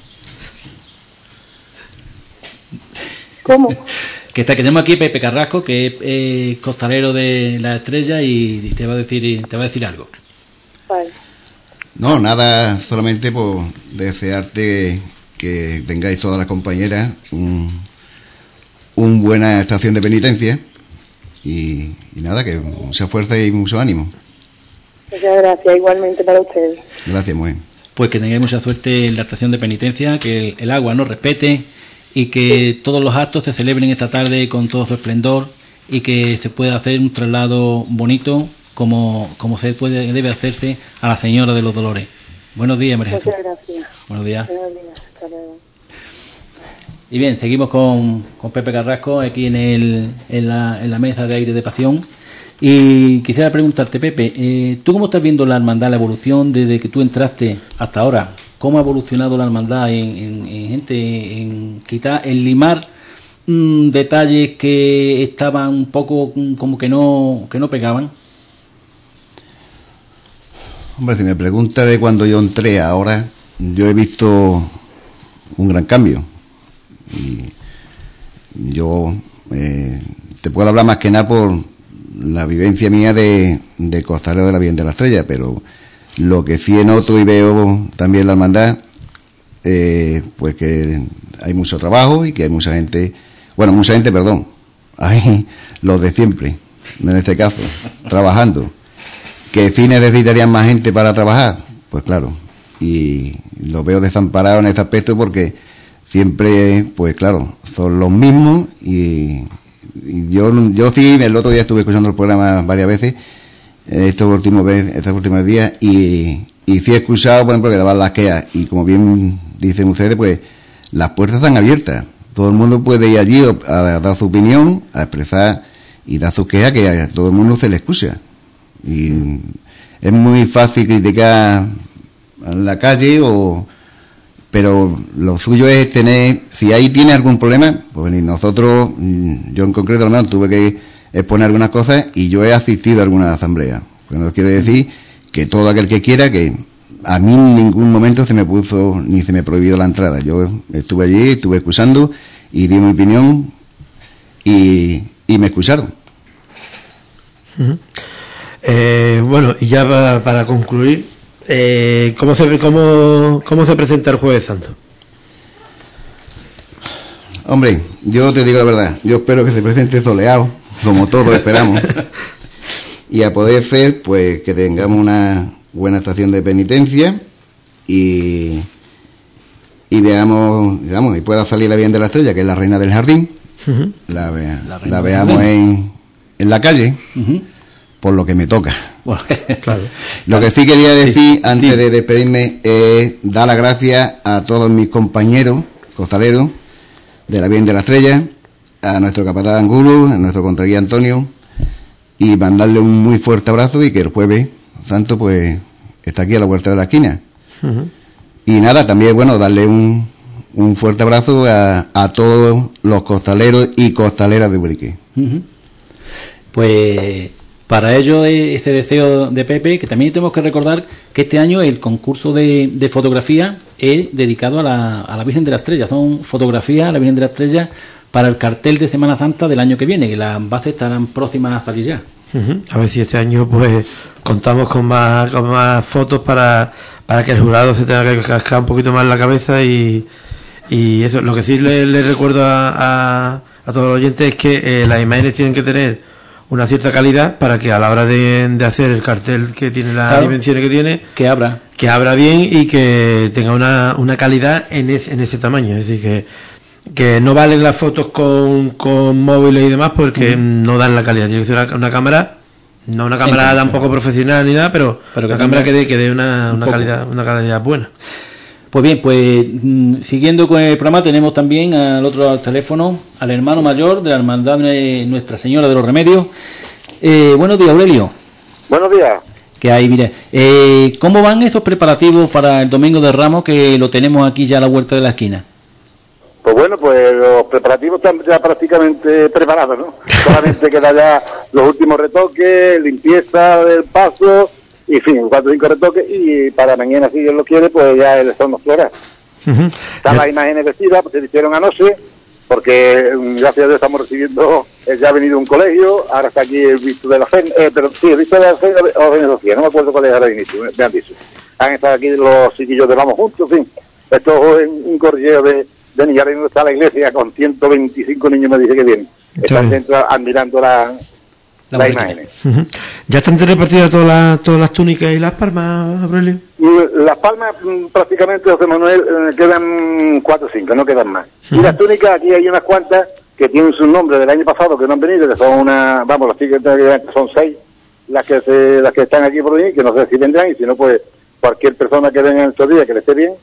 ¿Cómo? Que está, que tenemos aquí Pepe Carrasco, que es eh, costalero de La Estrella, y, y te va a decir te va a decir algo. Vale. No, nada, solamente por desearte que tengáis todas las compañeras un, un buena estación de penitencia y, y nada, que mucha fuerza y mucho ánimo. Muchas gracias, igualmente para ustedes. Gracias, muy bien. Pues que tengáis mucha suerte en la estación de penitencia, que el, el agua nos respete y que sí. todos los actos se celebren esta tarde con todo su esplendor y que se pueda hacer un traslado bonito como, como se puede debe hacerse a la Señora de los Dolores. Buenos días, María Jesús. Muchas gracias. Buenos días. Buenos días. Hasta luego. Y bien, seguimos con, con Pepe Carrasco aquí en, el, en, la, en la mesa de Aire de Pasión. Y quisiera preguntarte, Pepe, eh, ¿tú cómo estás viendo la hermandad, la evolución desde que tú entraste hasta ahora? ¿Cómo ha evolucionado la hermandad en, en, en gente, en quitar, en limar mmm, detalles que estaban un poco mmm, como que no que no pegaban? Hombre, si me pregunta de cuando yo entré ahora, yo he visto un gran cambio. Y yo eh, te puedo hablar más que nada por la vivencia mía de, de costalero de la Virgen de la Estrella, pero lo que sí noto y veo también la hermandad, eh, pues que hay mucho trabajo y que hay mucha gente, bueno, mucha gente, perdón, hay los de siempre, en este caso, trabajando. ¿Que sí necesitarían más gente para trabajar? Pues claro, y lo veo desamparado en este aspecto porque siempre, pues claro, son los mismos y, y yo yo sí, el otro día estuve escuchando el programa varias veces estos últimos estos últimos días y, y fui excusado, por ejemplo, que daban las quejas y como bien dicen ustedes, pues las puertas están abiertas, todo el mundo puede ir allí a, a dar su opinión, a expresar y dar sus quejas, que a todo el mundo se le excusa. Y es muy fácil criticar en la calle, o pero lo suyo es tener, si ahí tiene algún problema, pues nosotros, yo en concreto al menos tuve que exponer algunas cosas y yo he asistido a alguna asamblea. Bueno, quiere decir que todo aquel que quiera, que a mí en ningún momento se me puso ni se me prohibió la entrada. Yo estuve allí, estuve excusando y di mi opinión y, y me excusaron. Uh-huh. Eh, bueno, y ya para, para concluir, eh, ¿cómo se cómo, cómo se presenta el Jueves Santo? Hombre, yo te digo la verdad, yo espero que se presente soleado, como todos esperamos, y a poder ser, pues, que tengamos una buena estación de penitencia y y veamos, digamos, y pueda salir la Virgen de la Estrella, que es la reina del jardín, uh-huh. la, ve, la, la veamos en, en la calle. Uh-huh. Por lo que me toca. Bueno, claro. Lo que sí quería decir, sí, antes sí. de despedirme, es dar las gracias a todos mis compañeros costaleros de la Virgen de la Estrella, a nuestro capataz Angulo, a nuestro contraguía Antonio, y mandarle un muy fuerte abrazo y que el Jueves Santo pues está aquí a la vuelta de la esquina. Uh-huh. Y nada, también, bueno, darle un, un fuerte abrazo a, a todos los costaleros y costaleras de Ubrique. Uh-huh. Pues... para ello, este deseo de Pepe, que también tenemos que recordar que este año el concurso de, de fotografía es dedicado a la, a la Virgen de la Estrella. Son fotografías a la Virgen de la Estrella para el cartel de Semana Santa del año que viene, que las bases estarán próximas a salir ya. Uh-huh. A ver si este año pues contamos con más, con más fotos para, para que el jurado se tenga que cascar un poquito más la cabeza y, y eso. Lo que sí le, le recuerdo a, a, a todos los oyentes es que eh, las imágenes tienen que tener una cierta calidad para que a la hora de, de hacer el cartel que tiene las claro, dimensiones que tiene, que abra que abra bien y que tenga una, una calidad en ese, en ese tamaño. Es decir, que, que no valen las fotos con, con móviles y demás porque uh-huh. no dan la calidad. Tiene que ser una, una cámara, no una cámara tampoco profesional ni nada, pero, pero una cámara que dé, que dé una, una calidad, una calidad buena. Pues bien, pues siguiendo con el programa, tenemos también al otro al teléfono al hermano mayor de la Hermandad de Nuestra Señora de los Remedios. Eh, buenos días, Aurelio. Buenos días. Que hay, mire, eh, ¿cómo van esos preparativos para el Domingo de Ramos, que lo tenemos aquí ya a la vuelta de la esquina? Pues bueno, pues los preparativos están ya prácticamente preparados, ¿no? Solamente queda ya los últimos retoques, limpieza del paso, y en fin, cuatro o cinco retoques, y para mañana, si Dios lo quiere, pues ya el sol nos flora. Uh-huh. Están las imágenes vestidas, pues se hicieron anoche, porque gracias a Dios estamos recibiendo, eh, ya ha venido un colegio, ahora está aquí el visto de la fe, eh, pero sí, el visto de la fe o Benedocía, no me acuerdo cuál es ahora el inicio, me han dicho. Han estado aquí los chiquillos de Vamos Juntos, en fin, esto es un correo de, de niños, ahora mismo está la iglesia con ciento veinticinco niños, me dice que vienen, están dentro admirando la... La las imágenes. Uh-huh. ¿Ya están repartidas todas las, todas las túnicas y las palmas, Aurelio? Las palmas prácticamente, José Manuel, eh, quedan cuatro o cinco, no quedan más. Uh-huh. Y las túnicas, aquí hay unas cuantas que tienen su nombre del año pasado, que no han venido, que son una, vamos, las chicas que son seis, las que se, las que están aquí por venir, que no sé si vendrán, y si no, pues cualquier persona que venga en estos días que le esté bien,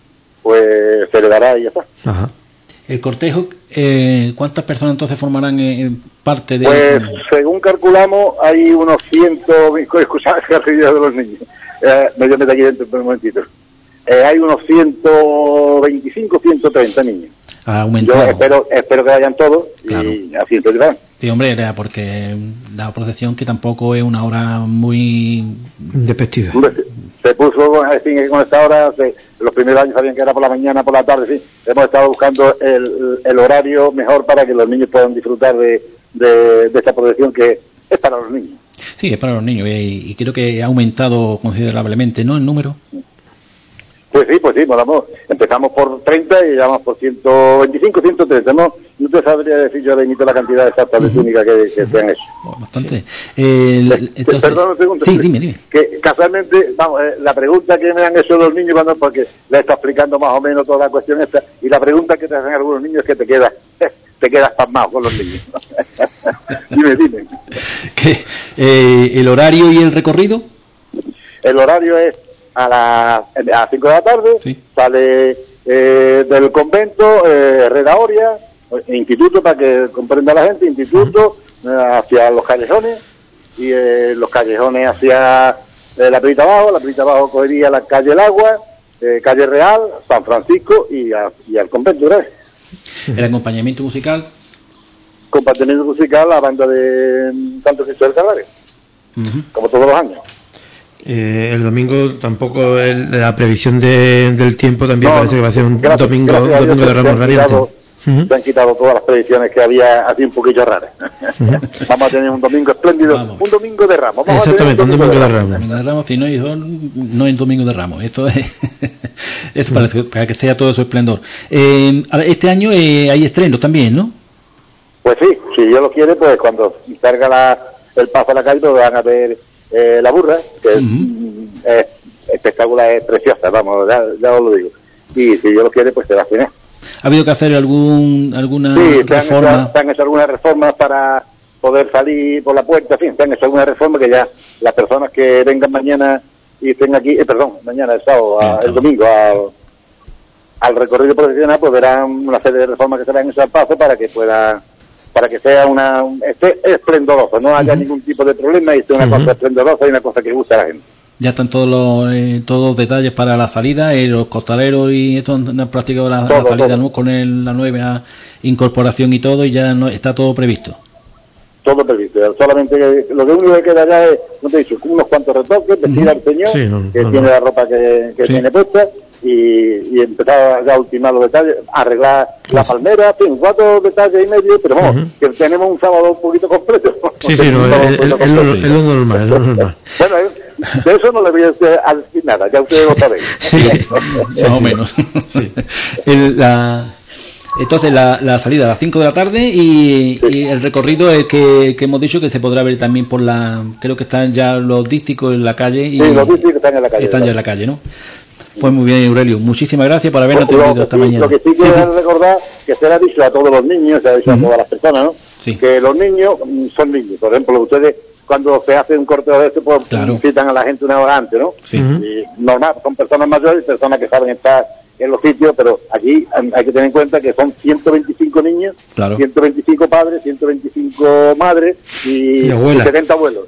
pues se le dará y ya está. Ajá. El cortejo, eh, ¿cuántas personas entonces formarán eh, parte de...? Pues, según calculamos, hay unos ciento... Escuchad que de los niños. Eh, me voy a meter aquí dentro por un momentito. Eh, hay unos ciento veinticinco, ciento treinta niños. Ha aumentado. Yo espero, espero que vayan todos, claro. Y así entonces van. Sí, hombre, era porque la procesión, que tampoco es una hora muy... despectiva. Se puso, en fin, con esta hora, se, los primeros años sabían que era por la mañana, por la tarde, sí. Hemos estado buscando el, el horario mejor para que los niños puedan disfrutar de, de, de esta procesión que es para los niños. Sí, es para los niños, y, y creo que ha aumentado considerablemente, ¿no?, el número. Pues sí, pues sí, vamos, empezamos por treinta y llegamos por ciento veinticinco, ciento treinta, ¿no? No te sabría decir yo, Benito, la cantidad exacta de túnicas que, que se han hecho. Bastante. Sí. Eh, entonces... Perdón, un segundo. Sí, dime, dime. Que casualmente, vamos, eh, la pregunta que me han hecho los niños, cuando, porque le está explicando más o menos toda la cuestión esta, y la pregunta que te hacen algunos niños es que te quedas, te quedas pasmado con los niños. Dime, dime. ¿Qué, eh, ¿El horario y el recorrido? El horario es a las a las cinco de la tarde, sí. Sale eh, del convento, eh, Herrera Oria, instituto, para que comprenda la gente, instituto, uh-huh. eh, hacia los callejones, y eh, los callejones hacia eh, la Perita Abajo, la Perita Abajo cogería la calle El Agua, eh, calle Real, San Francisco y, a, y al convento, ¿verdad? ¿El acompañamiento musical? Acompañamiento musical, la banda de Santo Cristo del Calvario, uh-huh. como todos los años. Eh, el domingo tampoco, el, la previsión de, del tiempo también no, parece que va a ser un gracias, domingo, gracias domingo de Ramos radiante. Uh-huh. Se han quitado todas las previsiones que había así un poquillo raras. Uh-huh. Vamos a tener un domingo espléndido, Vamos. un domingo de Ramos. Vamos Exactamente, a tener un domingo, domingo de Ramos. Domingo de Ramos, si no, hijo, no es domingo de Ramos. Esto es, es para, uh-huh. para que sea todo su esplendor. Eh, este año eh, hay estrenos también, ¿no? Pues sí, si Dios lo quiere, pues cuando salga la, el paso a la calle, pues van a ver eh, la burra, que uh-huh. es, es espectacular, es preciosa, vamos, ya, ya os lo digo. Y si Dios lo quiere, pues se va a tener. ¿Ha habido que hacer algún alguna sí, reforma? Sí, se han hecho algunas reformas para poder salir por la puerta, en fin, se han hecho algunas reformas que ya las personas que vengan mañana y estén aquí, eh, perdón, mañana, el sábado, a, el domingo, al, al recorrido profesional, pues verán una serie de reformas que se van a al paso para que pueda, para que sea una, esté esplendoroso, no haya uh-huh. ningún tipo de problema y sea una uh-huh. cosa esplendorosa y una cosa que guste a la gente. Ya están todos los eh, todos los detalles para la salida, eh, los costaleros y esto han practicado la, todo, la salida, ¿no? Con el, la nueva incorporación y todo, y ya no está todo previsto. Todo previsto, solamente que, lo que único que queda ya es, no te he dicho, unos cuantos retoques, vestir uh-huh. al señor, sí, no, que no, tiene no. la ropa que, que sí. tiene puesta, y, y empezar ya a ultimar los detalles, arreglar sí. la palmera, en fin, cuatro detalles y medio, pero vamos, uh-huh. que tenemos un sábado un poquito completo. Sí, sí, no, es lo normal, es lo normal. Bueno, de eso no le voy a decir nada, ya ustedes lo saben. Sí, más o menos. Sí. El, la, entonces, la, la salida a las cinco de la tarde y, sí. y el recorrido es que, que hemos dicho que se podrá ver también por la... Creo que están ya los dísticos en la calle. Y sí, los dísticos están en la calle. Están ya en la calle, ¿no? Pues muy bien, Aurelio. Muchísimas gracias por habernos pues, atendido esta sí, mañana. Lo que sí quiero sí, recordar que se le ha dicho a todos los niños, se ha dicho uh-huh. a todas las personas, ¿no? Sí. Que los niños son niños. Por ejemplo, ustedes... cuando se hace un corteo de esto, pues claro. invitan a la gente una hora antes, ¿no? Sí. Y normal, son personas mayores, personas que saben estar en los sitios, pero aquí hay que tener en cuenta que son ciento veinticinco niños, claro. ciento veinticinco padres, ciento veinticinco madres y, y, y setenta abuelos.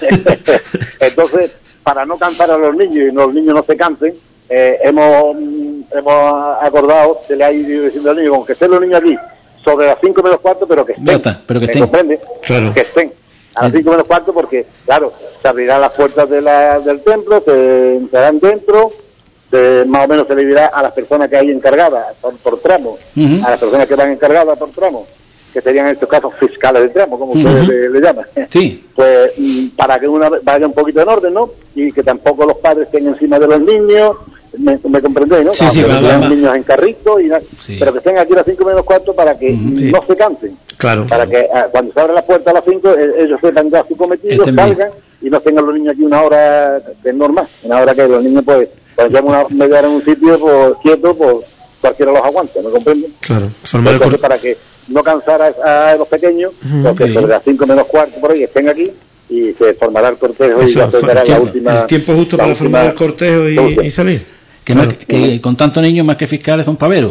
Entonces, para no cansar a los niños y los niños no se cansen, eh, hemos hemos acordado, se le ha ido diciendo al niño, aunque estén los niños aquí, sobre las cinco menos cuarto, pero que estén. Está, pero que estén. ¿Comprende? Claro. Que estén. A las cinco menos cuarto, porque, claro, se abrirán las puertas de la, del templo, se entrarán dentro, se, más o menos se le dirá a las personas que hay encargadas por, por tramo, uh-huh. a las personas que van encargadas por tramo, que serían en estos casos fiscales de tramo, como uh-huh. ustedes le, le llaman. Sí. Pues para que una vaya un poquito en orden, ¿no? Y que tampoco los padres estén encima de los niños, me, me comprendéis, ¿no? Sí, sí, que va, sean va, niños en carrito, y sí. pero que estén aquí a las cinco menos cuarto para que uh-huh. no se cansen. Claro. Para que uh, cuando se abra la puerta a las cinco, eh, ellos sepan ya su cometido, este salgan y no tengan los niños aquí una hora que es normal, una hora que los niños pues cuando llevan una media hora en un sitio pues quietos, pues cualquiera los aguanta, ¿me comprenden? Claro. Entonces, cor- para que no cansar a, a los pequeños, uh-huh. porque sí. sobre las cinco menos cuarto por ahí estén aquí y se formará el cortejo. Eso, y ya se dará la última, el tiempo justo para última, formar el cortejo y, y salir. Que, claro. más, que con tantos niños más que fiscales son paveros.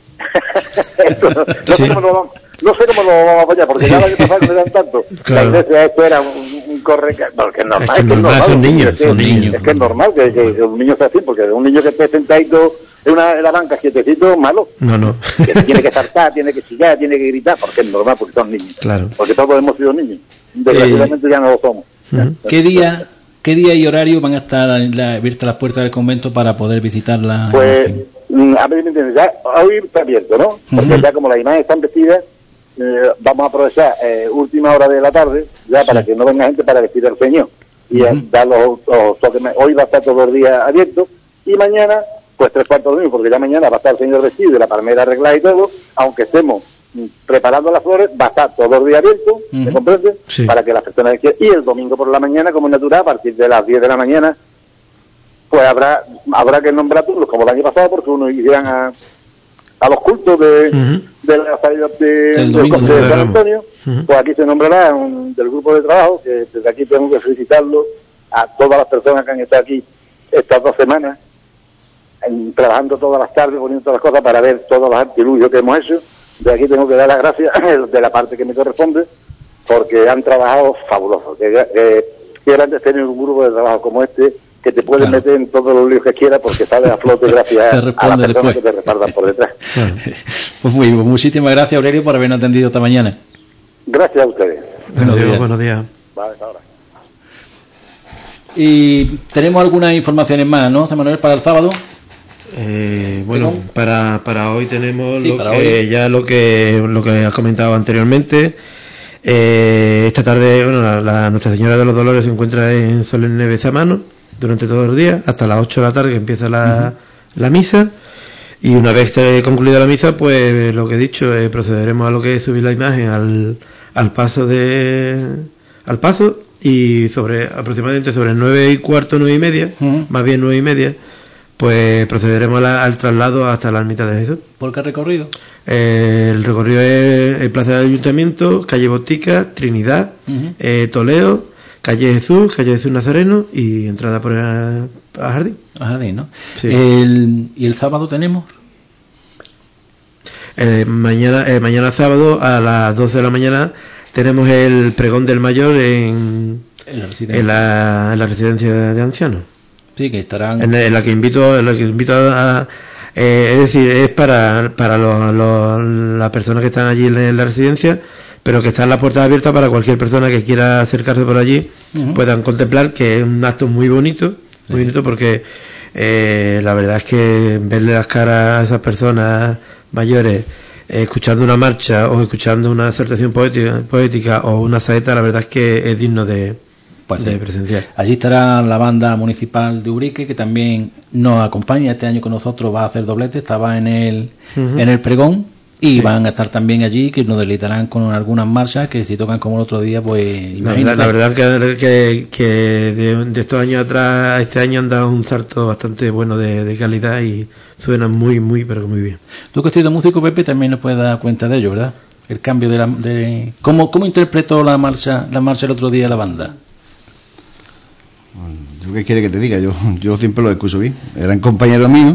no, no, sí. sé cómo lo, no sé cómo lo vamos a apoyar, porque ya el año pasado no eran tanto. Claro. La iglesia esto era un, un corre... No, que es normal. Es que, es normal, normal son niños. Es que, son niños. Es que es normal que, que, que un niño sea así, porque un niño que esté sentadito en, una, en la banca quietecito, malo. No, no. Que tiene que saltar, tiene que chillar, tiene que gritar, porque es normal, porque son niños. Claro. Porque todos hemos sido niños. Desgraciadamente eh, ya no lo somos. Uh-huh. ¿Qué día... ¿Qué día y horario van a estar abiertas las puertas del convento para poder visitarla? Pues, a ver, ¿me entiendes? Ya hoy está abierto, ¿no? Porque uh-huh. ya como las imágenes están vestidas, eh, vamos a aprovechar eh, última hora de la tarde, ya sí. para que no venga gente para vestir al Señor. Y uh-huh. dar los, los toques. Hoy va a estar todo el día abierto, y mañana, pues tres cuartos de mil, porque ya mañana va a estar el Señor vestido y la palmera arreglada y todo, aunque estemos preparando las flores, va a estar todo el día abierto, uh-huh. ¿me comprende? Sí. Para que las personas quieran. Y el domingo por la mañana, como es natural, a partir de las diez de la mañana, pues habrá habrá que nombrar turnos, como el año pasado, porque unos irán a, a los cultos de, uh-huh. de la salida de, del del domingo Conde de de San Ramos. Antonio, pues aquí se nombrará un, del grupo de trabajo, que desde aquí tengo que felicitarlo a todas las personas que han estado aquí estas dos semanas, en, trabajando todas las tardes, poniendo todas las cosas para ver todos los artilugios que hemos hecho. De aquí tengo que dar las gracias de la parte que me corresponde, porque han trabajado fabuloso. Que, que, que grandes tener un grupo de trabajo como este, que te puedes Claro. meter en todos los líos que quieras, porque sales a flote gracias a las personas después. que te respaldan por detrás. Claro. Pues muy bien, muchísimas gracias, Aurelio, por habernos atendido esta mañana. Gracias a ustedes. Buenos Adiós, días. buenos días. Vale, hasta ahora. Y tenemos algunas informaciones más, ¿no, José Manuel, para el sábado? Eh, bueno, para, para hoy tenemos Sí, lo para que- hoy. ya lo que lo que has comentado anteriormente. Eh, esta tarde, bueno, la, la Nuestra Señora de los Dolores se encuentra en solemne bezamano durante todo el día, hasta las ocho de la tarde que empieza la, la misa. Y una vez que concluida la misa, pues lo que he dicho, eh, procederemos a lo que es subir la imagen al, al paso de al paso, y sobre aproximadamente sobre nueve y cuarto, nueve y media, Ujú. más bien nueve y media, pues procederemos a la- al traslado hasta la ermita de Jesús. ¿Por qué recorrido? Eh, el recorrido es el Plaza del Ayuntamiento, calle Botica, Trinidad, Ujú. eh, Toledo, calle Jesús, calle Jesús Nazareno y entrada por el a Jardín. A Jardín, ¿no? Sí. El, ¿Y el sábado tenemos? Eh, mañana, eh, mañana sábado a las doce de la mañana tenemos el pregón del mayor en, En la residencia. en, la, en la residencia de ancianos. Sí, que estarán... En, en la que invito, en la que invito a, eh, es decir, es para, para los, los- las personas que están allí en, en la residencia, pero que están las puertas abiertas para cualquier persona que quiera acercarse por allí, Ujú. puedan contemplar, que es un acto muy bonito, muy bonito, porque eh, la verdad es que verle las caras a esas personas mayores, eh, escuchando una marcha o escuchando una acertación poética, poética o una saeta, la verdad es que es digno de, Pues de sí. presenciar. Allí estará la banda municipal de Ubrique, que también nos acompaña este año con nosotros, va a hacer doblete, estaba en el, Ujú. en el pregón, y Sí. van a estar también allí, que nos deleitarán con algunas marchas, que si tocan como el otro día, pues La verdad, imagínate. la verdad que, que, que de, de estos años atrás, este año han dado un salto bastante bueno de, de calidad y suenan muy, muy, pero que muy bien. Tú que estudias músico, Pepe, también nos puedes dar cuenta de ello, ¿verdad? El cambio de la... De... ¿Cómo, ¿Cómo interpretó la marcha la marcha el otro día la banda? ¿Yo qué quiere que te diga? Yo, yo siempre lo escucho bien. Eran compañeros míos,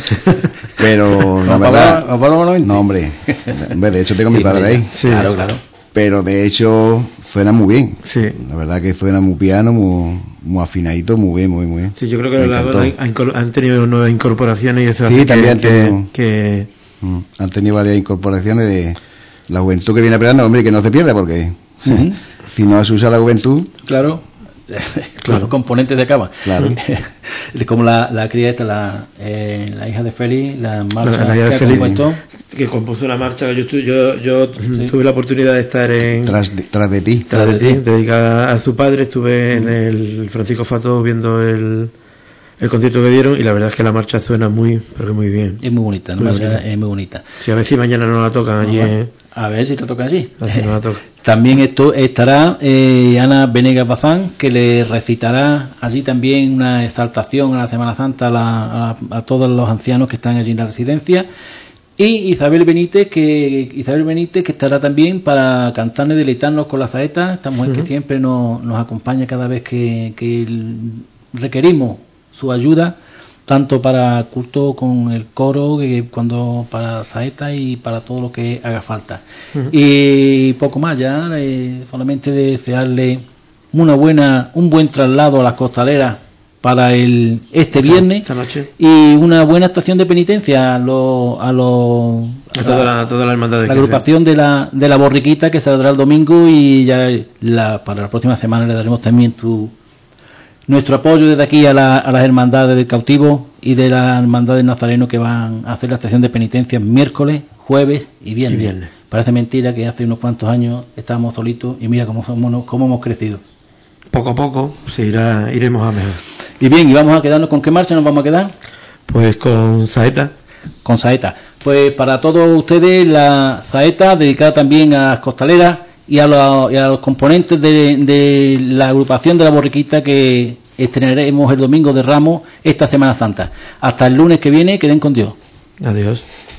pero la ¿Os verdad... hablaba- os hablaba malamente? No, hombre. Hombre, de hecho tengo a mi Sí, padre ahí. Sí. Claro, claro. Pero de hecho suena muy bien. Sí. La verdad que suena muy piano, muy, muy afinadito, muy bien, muy, muy bien. Sí, yo creo que Me la- encantó. han, han- han tenido nuevas incorporaciones y eso Sí, hace también que, tengo- que, que- Mm, Han tenido varias incorporaciones de la juventud que viene apretando, hombre, y que no se pierda, porque Ujú. si no se usa la juventud, Claro. Los componentes de cama. Claro. Como la, la cría esta, la, eh, la hija de Félix, la marcha la- la hija de que ha Félix, compuesto. que compuso una marcha. Yo, estu- yo, yo tuve la oportunidad de estar en tras de, tras de ti. Tras de Tras de ti, ti. dedicada a su padre. Estuve en el Francisco Fato viendo el, el concierto que dieron y la verdad es que la marcha suena muy, pero que muy bien. Es muy bonita, ¿no? Muy O sea, bonita. es muy bonita. Sí, a ver si mañana no la tocan allí. Bueno, eh, a ver si te toca allí. a ver si no la tocan. También esto estará eh, Ana Venegas Bazán, que le recitará allí también una exaltación a la Semana Santa a, la- a- a todos los ancianos que están allí en la residencia. Y Isabel Benítez, que Isabel Benítez que estará también para cantarnos y deleitarnos con la saeta, esta mujer que siempre nos, nos acompaña cada vez que, que el- requerimos su ayuda, tanto para culto con el coro, que cuando para saeta y para todo lo que haga falta. Y poco más ya, eh, solamente desearle una buena, un buen traslado a las costaleras para el este viernes esta noche. y una buena estación de penitencia a los a los A toda la, toda la hermandad de la Cristo. agrupación de la de la borriquita, que saldrá el domingo, y ya la, para la próxima semana le daremos también tu, nuestro apoyo desde aquí a, la, a las hermandades del cautivo y de las hermandades nazarenos que van a hacer la estación de penitencia miércoles, jueves y viernes. Y viernes. Parece mentira que hace unos cuantos años estábamos solitos y mira cómo somos, cómo hemos crecido. Poco a poco se irá, iremos a mejor. Y bien, y vamos a quedarnos con qué marcha nos vamos a quedar. Pues con saeta. Con saeta. Pues para todos ustedes la saeta dedicada también a las costaleras y a los, y a los componentes de, de la agrupación de la borriquita que estrenaremos el domingo de Ramos esta Semana Santa. Hasta el lunes que viene, queden con Dios. Adiós.